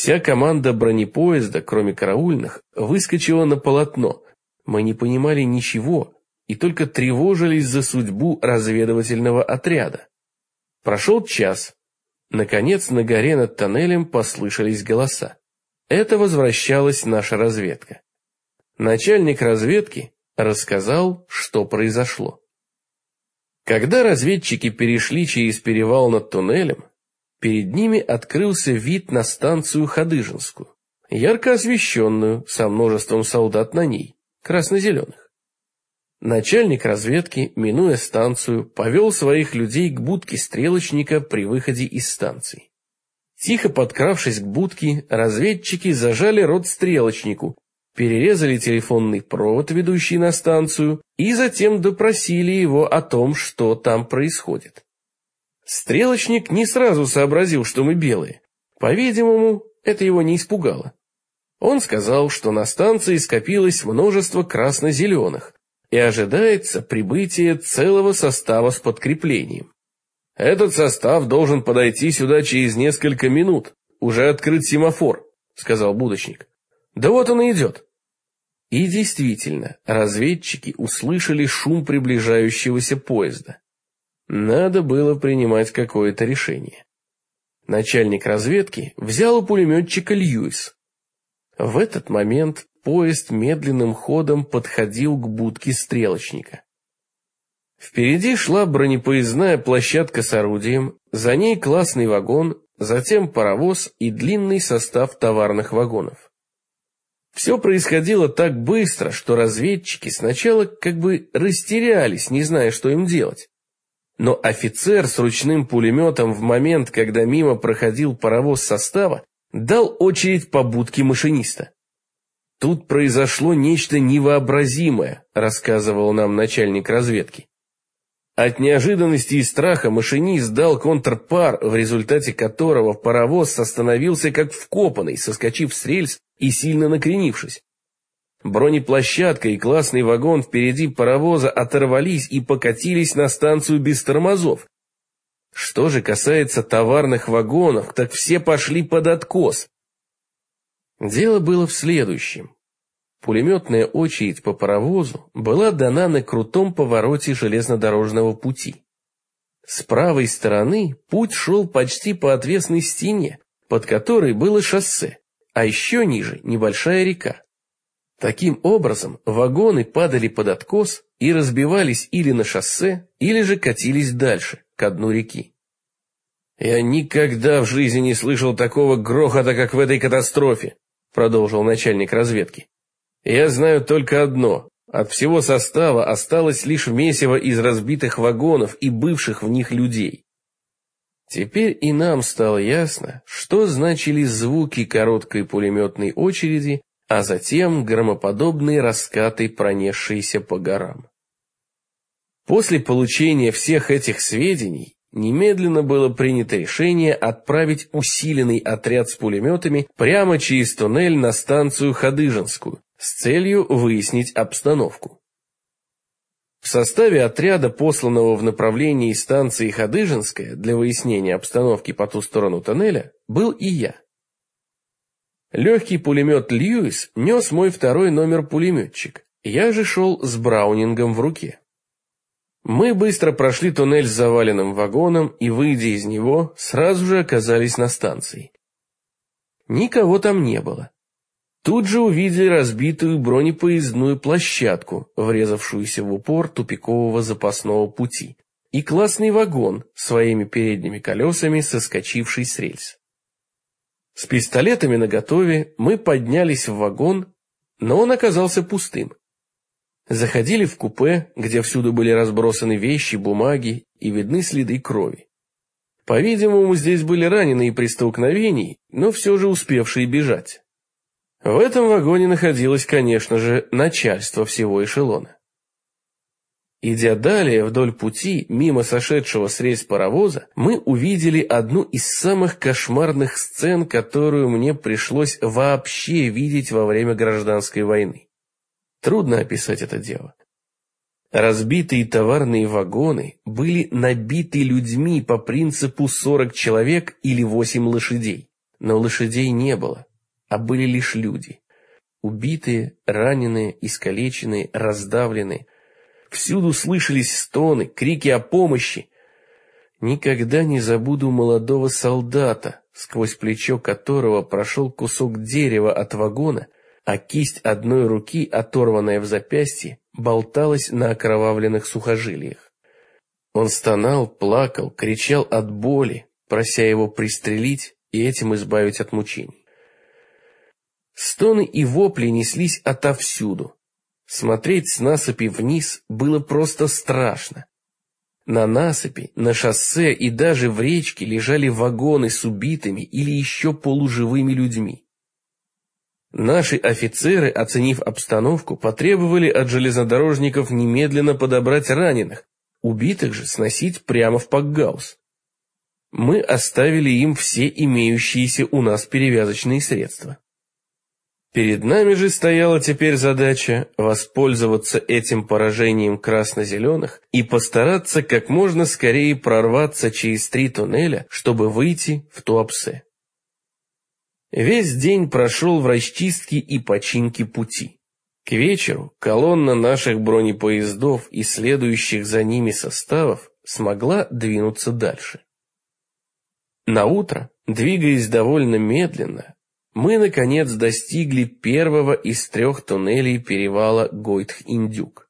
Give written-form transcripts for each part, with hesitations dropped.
Вся команда бронепоезда, кроме караульных, выскочила на полотно. Мы не понимали ничего и только тревожились за судьбу разведывательного отряда. Прошел час. Наконец на горе над тоннелем послышались голоса. Это возвращалась наша разведка. Начальник разведки рассказал, что произошло. Когда разведчики перешли через перевал над туннелем, перед ними открылся вид на станцию Ходыженскую, ярко освещенную, со множеством солдат на ней, красно-зеленых. Начальник разведки, минуя станцию, повел своих людей к будке стрелочника при выходе из станции. Тихо подкравшись к будке, разведчики зажали рот стрелочнику, перерезали телефонный провод, ведущий на станцию, и затем допросили его о том, что там происходит. Стрелочник не сразу сообразил, что мы белые. По-видимому, это его не испугало. Он сказал, что на станции скопилось множество красно-зеленых, и ожидается прибытие целого состава с подкреплением. «Этот состав должен подойти сюда через несколько минут. Уже открыт семафор», — сказал будочник. «Да вот он и идет». И действительно, разведчики услышали шум приближающегося поезда. Надо было принимать какое-то решение. Начальник разведки взял у пулеметчика Льюис. В этот момент поезд медленным ходом подходил к будке стрелочника. Впереди шла бронепоездная площадка с орудием, за ней классный вагон, затем паровоз и длинный состав товарных вагонов. Все происходило так быстро, что разведчики сначала как бы растерялись, не зная, что им делать. Но офицер с ручным пулеметом в момент, когда мимо проходил паровоз состава, дал очередь по будке машиниста. «Тут произошло нечто невообразимое», — рассказывал нам начальник разведки. От неожиданности и страха машинист дал контрпар, в результате которого паровоз остановился как вкопанный, соскочив с рельс и сильно накренившись. Бронеплощадка и классный вагон впереди паровоза оторвались и покатились на станцию без тормозов. Что же касается товарных вагонов, так все пошли под откос. Дело было в следующем. Пулеметная очередь по паровозу была дана на крутом повороте железнодорожного пути. С правой стороны путь шел почти по отвесной стене, под которой было шоссе, а еще ниже небольшая река. Таким образом, вагоны падали под откос и разбивались или на шоссе, или же катились дальше, ко дну реки. «Я никогда в жизни не слышал такого грохота, как в этой катастрофе», продолжил начальник разведки. «Я знаю только одно. От всего состава осталось лишь месиво из разбитых вагонов и бывших в них людей». Теперь и нам стало ясно, что значили звуки короткой пулеметной очереди, а затем громоподобные раскаты, пронесшиеся по горам. После получения всех этих сведений немедленно было принято решение отправить усиленный отряд с пулеметами прямо через туннель на станцию Ходыженскую с целью выяснить обстановку. В составе отряда, посланного в направлении станции Ходыженская для выяснения обстановки по ту сторону тоннеля, был и я. Легкий пулемет Льюис нес мой второй номер пулеметчик, я же шел с браунингом в руке. Мы быстро прошли туннель с заваленным вагоном и, выйдя из него, сразу же оказались на станции. Никого там не было. Тут же увидели разбитую бронепоездную площадку, врезавшуюся в упор тупикового запасного пути, и классный вагон своими передними колесами, соскочивший с рельс. С пистолетами наготове мы поднялись в вагон, но он оказался пустым. Заходили в купе, где всюду были разбросаны вещи, бумаги и видны следы крови. По-видимому, здесь были раненые при столкновении, но все же успевшие бежать. В этом вагоне находилось, конечно же, начальство всего эшелона. Идя далее вдоль пути, мимо сошедшего с рельс паровоза, мы увидели одну из самых кошмарных сцен, которую мне пришлось вообще видеть во время гражданской войны. Трудно описать это дело. Разбитые товарные вагоны были набиты людьми по принципу 40 человек или 8 лошадей. но лошадей не было, а были лишь люди. Убитые, раненые, искалеченные, раздавленные. Всюду слышались стоны, крики о помощи. Никогда не забуду молодого солдата, сквозь плечо которого прошел кусок дерева от вагона, а кисть одной руки, оторванная в запястье, болталась на окровавленных сухожилиях. Он стонал, плакал, кричал от боли, прося его пристрелить и этим избавить от мучений. Стоны и вопли неслись отовсюду. Смотреть с насыпи вниз было просто страшно. На насыпи, на шоссе и даже в речке лежали вагоны с убитыми или еще полуживыми людьми. Наши офицеры, оценив обстановку, потребовали от железнодорожников немедленно подобрать раненых, убитых же сносить прямо в Пакгаус. Мы оставили им все имеющиеся у нас перевязочные средства. Перед нами же стояла теперь задача воспользоваться этим поражением красно-зеленых и постараться как можно скорее прорваться через 3 туннеля, чтобы выйти в Туапсе. Весь день прошел в расчистке и починке пути. К вечеру колонна наших бронепоездов и следующих за ними составов смогла двинуться дальше. Наутро, двигаясь довольно медленно, мы, наконец, достигли первого из 3 туннелей перевала Гойтх-Индюк.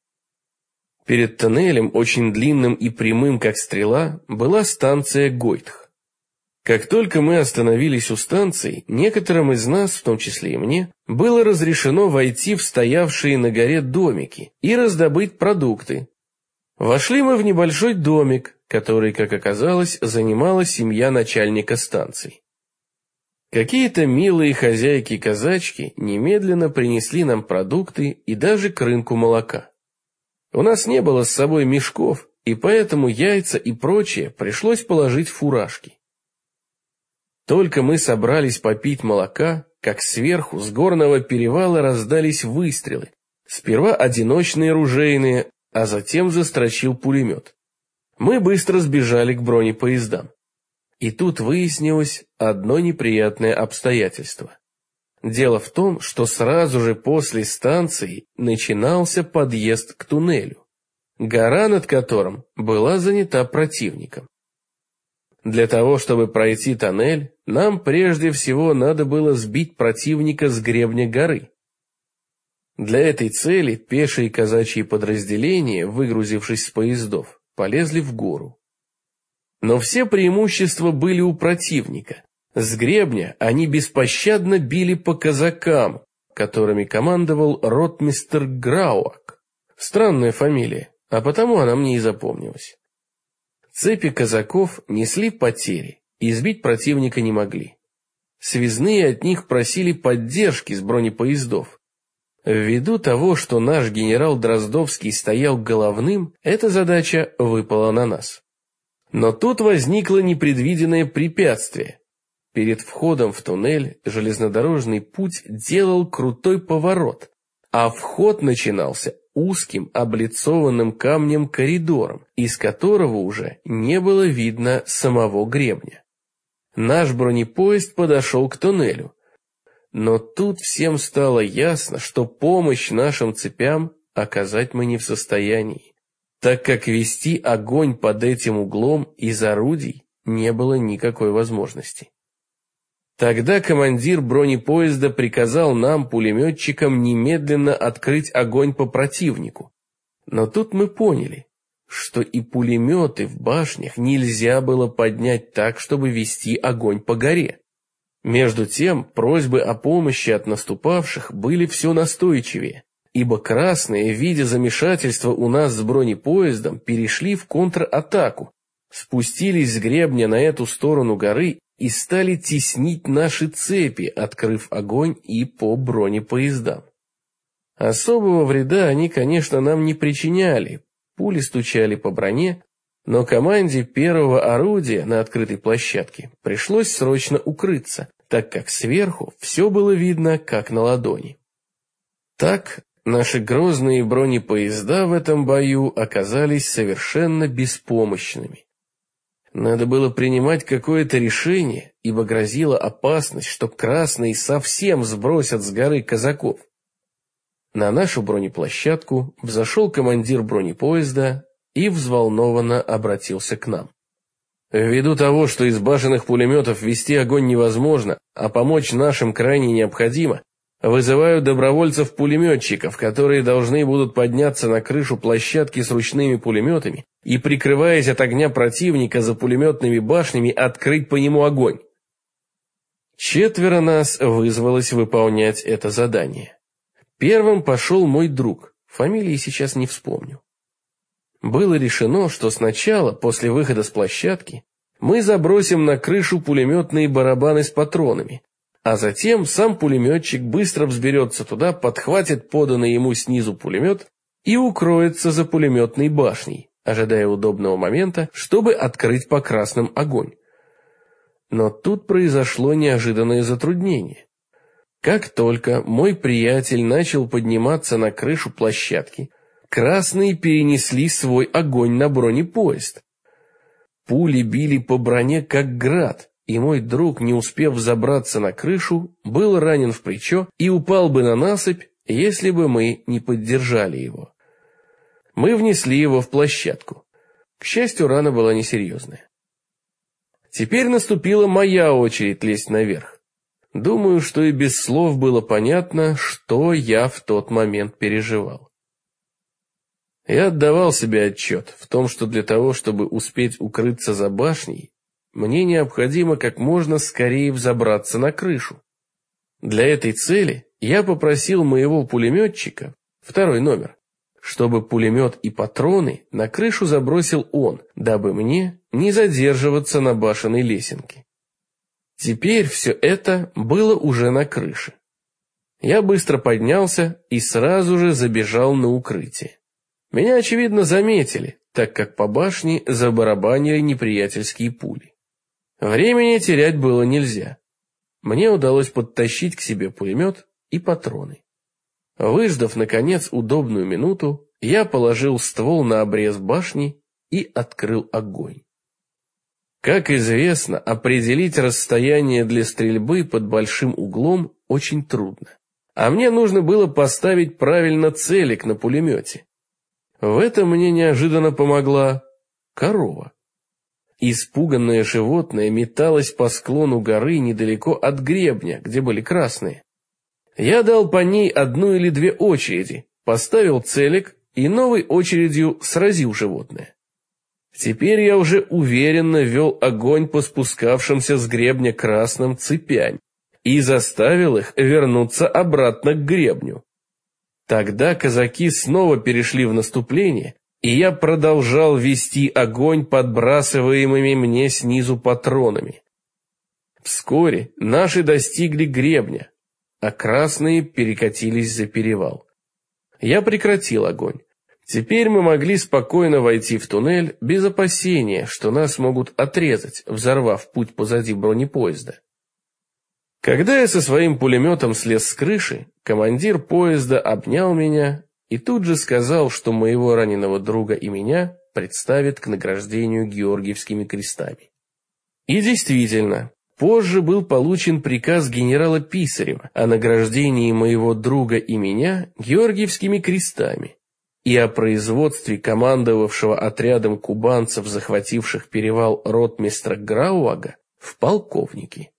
Перед туннелем, очень длинным и прямым, как стрела, была станция Гойтх. Как только мы остановились у станции, некоторым из нас, в том числе и мне, было разрешено войти в стоявшие на горе домики и раздобыть продукты. Вошли мы в небольшой домик, который, как оказалось, занимала семья начальника станции. Какие-то милые хозяйки-казачки немедленно принесли нам продукты и даже крынку молока. У нас не было с собой мешков, и поэтому яйца и прочее пришлось положить в фуражки. Только мы собрались попить молока, как сверху с горного перевала раздались выстрелы. Сперва одиночные ружейные, а затем застрочил пулемет. Мы быстро сбежали к бронепоездам. И тут выяснилось одно неприятное обстоятельство. Дело в том, что сразу же после станции начинался подъезд к туннелю, гора над которым была занята противником. Для того, чтобы пройти тоннель, нам прежде всего надо было сбить противника с гребня горы. Для этой цели пешие казачьи подразделения, выгрузившись с поездов, полезли в гору. Но все преимущества были у противника. С гребня они беспощадно били по казакам, которыми командовал ротмистр Грауак. Странная фамилия, а потому она мне и запомнилась. Цепи казаков несли потери, и сбить противника не могли. Связные от них просили поддержки с бронепоездов. Ввиду того, что наш генерал Дроздовский стоял головным, эта задача выпала на нас. Но тут возникло непредвиденное препятствие. Перед входом в туннель железнодорожный путь делал крутой поворот, а вход начинался узким облицованным камнем коридором, из которого уже не было видно самого гребня. Наш бронепоезд подошел к туннелю. Но тут всем стало ясно, что помощь нашим цепям оказать мы не в состоянии, так как вести огонь под этим углом из орудий не было никакой возможности. Тогда командир бронепоезда приказал нам, пулеметчикам, немедленно открыть огонь по противнику. Но тут мы поняли, что и пулеметы в башнях нельзя было поднять так, чтобы вести огонь по горе. Между тем, просьбы о помощи от наступавших были все настойчивее, ибо красные, видя замешательство у нас с бронепоездом, перешли в контратаку, спустились с гребня на эту сторону горы и стали теснить наши цепи, открыв огонь и по бронепоездам. Особого вреда они, конечно, нам не причиняли, пули стучали по броне, но команде первого орудия на открытой площадке пришлось срочно укрыться, так как сверху все было видно, как на ладони. Так наши грозные бронепоезда в этом бою оказались совершенно беспомощными. Надо было принимать какое-то решение, ибо грозила опасность, что красные совсем сбросят с горы казаков. На нашу бронеплощадку взошел командир бронепоезда и взволнованно обратился к нам. Ввиду того, что из башенных пулеметов вести огонь невозможно, а помочь нашим крайне необходимо, вызываю добровольцев-пулеметчиков, которые должны будут подняться на крышу площадки с ручными пулеметами и, прикрываясь от огня противника за пулеметными башнями, открыть по нему огонь. 4 нас вызвалось выполнять это задание. Первым пошел мой друг, фамилии сейчас не вспомню. Было решено, что сначала, после выхода с площадки, мы забросим на крышу пулеметные барабаны с патронами, а затем сам пулеметчик быстро взберется туда, подхватит поданный ему снизу пулемет и укроется за пулеметной башней, ожидая удобного момента, чтобы открыть по красным огонь. Но тут произошло неожиданное затруднение. Как только мой приятель начал подниматься на крышу площадки, красные перенесли свой огонь на бронепоезд. Пули били по броне как град, и мой друг, не успев взобраться на крышу, был ранен в плечо и упал бы на насыпь, если бы мы не поддержали его. Мы внесли его в площадку. К счастью, рана была несерьезная. Теперь наступила моя очередь лезть наверх. Думаю, что и без слов было понятно, что я в тот момент переживал. Я отдавал себе отчет в том, что для того, чтобы успеть укрыться за башней, мне необходимо как можно скорее взобраться на крышу. Для этой цели я попросил моего пулеметчика, 2 номер, чтобы пулемет и патроны на крышу забросил он, дабы мне не задерживаться на башенной лесенке. Теперь все это было уже на крыше. Я быстро поднялся и сразу же забежал на укрытие. Меня, очевидно, заметили, так как по башне забарабанили неприятельские пули. Времени терять было нельзя. Мне удалось подтащить к себе пулемет и патроны. Выждав, наконец, удобную минуту, я положил ствол на обрез башни и открыл огонь. Как известно, определить расстояние для стрельбы под большим углом очень трудно. А мне нужно было поставить правильно целик на пулемете. В этом мне неожиданно помогла корова. Испуганное животное металось по склону горы недалеко от гребня, где были красные. Я дал по ней 1 или 2 очереди, поставил целик и новой очередью сразил животное. Теперь я уже уверенно вел огонь по спускавшимся с гребня красным цепям и заставил их вернуться обратно к гребню. Тогда казаки снова перешли в наступление, и я продолжал вести огонь подбрасываемыми мне снизу патронами. Вскоре наши достигли гребня, а красные перекатились за перевал. Я прекратил огонь. Теперь мы могли спокойно войти в туннель без опасения, что нас могут отрезать, взорвав путь позади бронепоезда. Когда я со своим пулеметом слез с крыши, командир поезда обнял меня и тут же сказал, что моего раненого друга и меня представят к награждению Георгиевскими крестами. И действительно, позже был получен приказ генерала Писарева о награждении моего друга и меня Георгиевскими крестами и о производстве командовавшего отрядом кубанцев, захвативших перевал ротмистра Грауага, в полковники.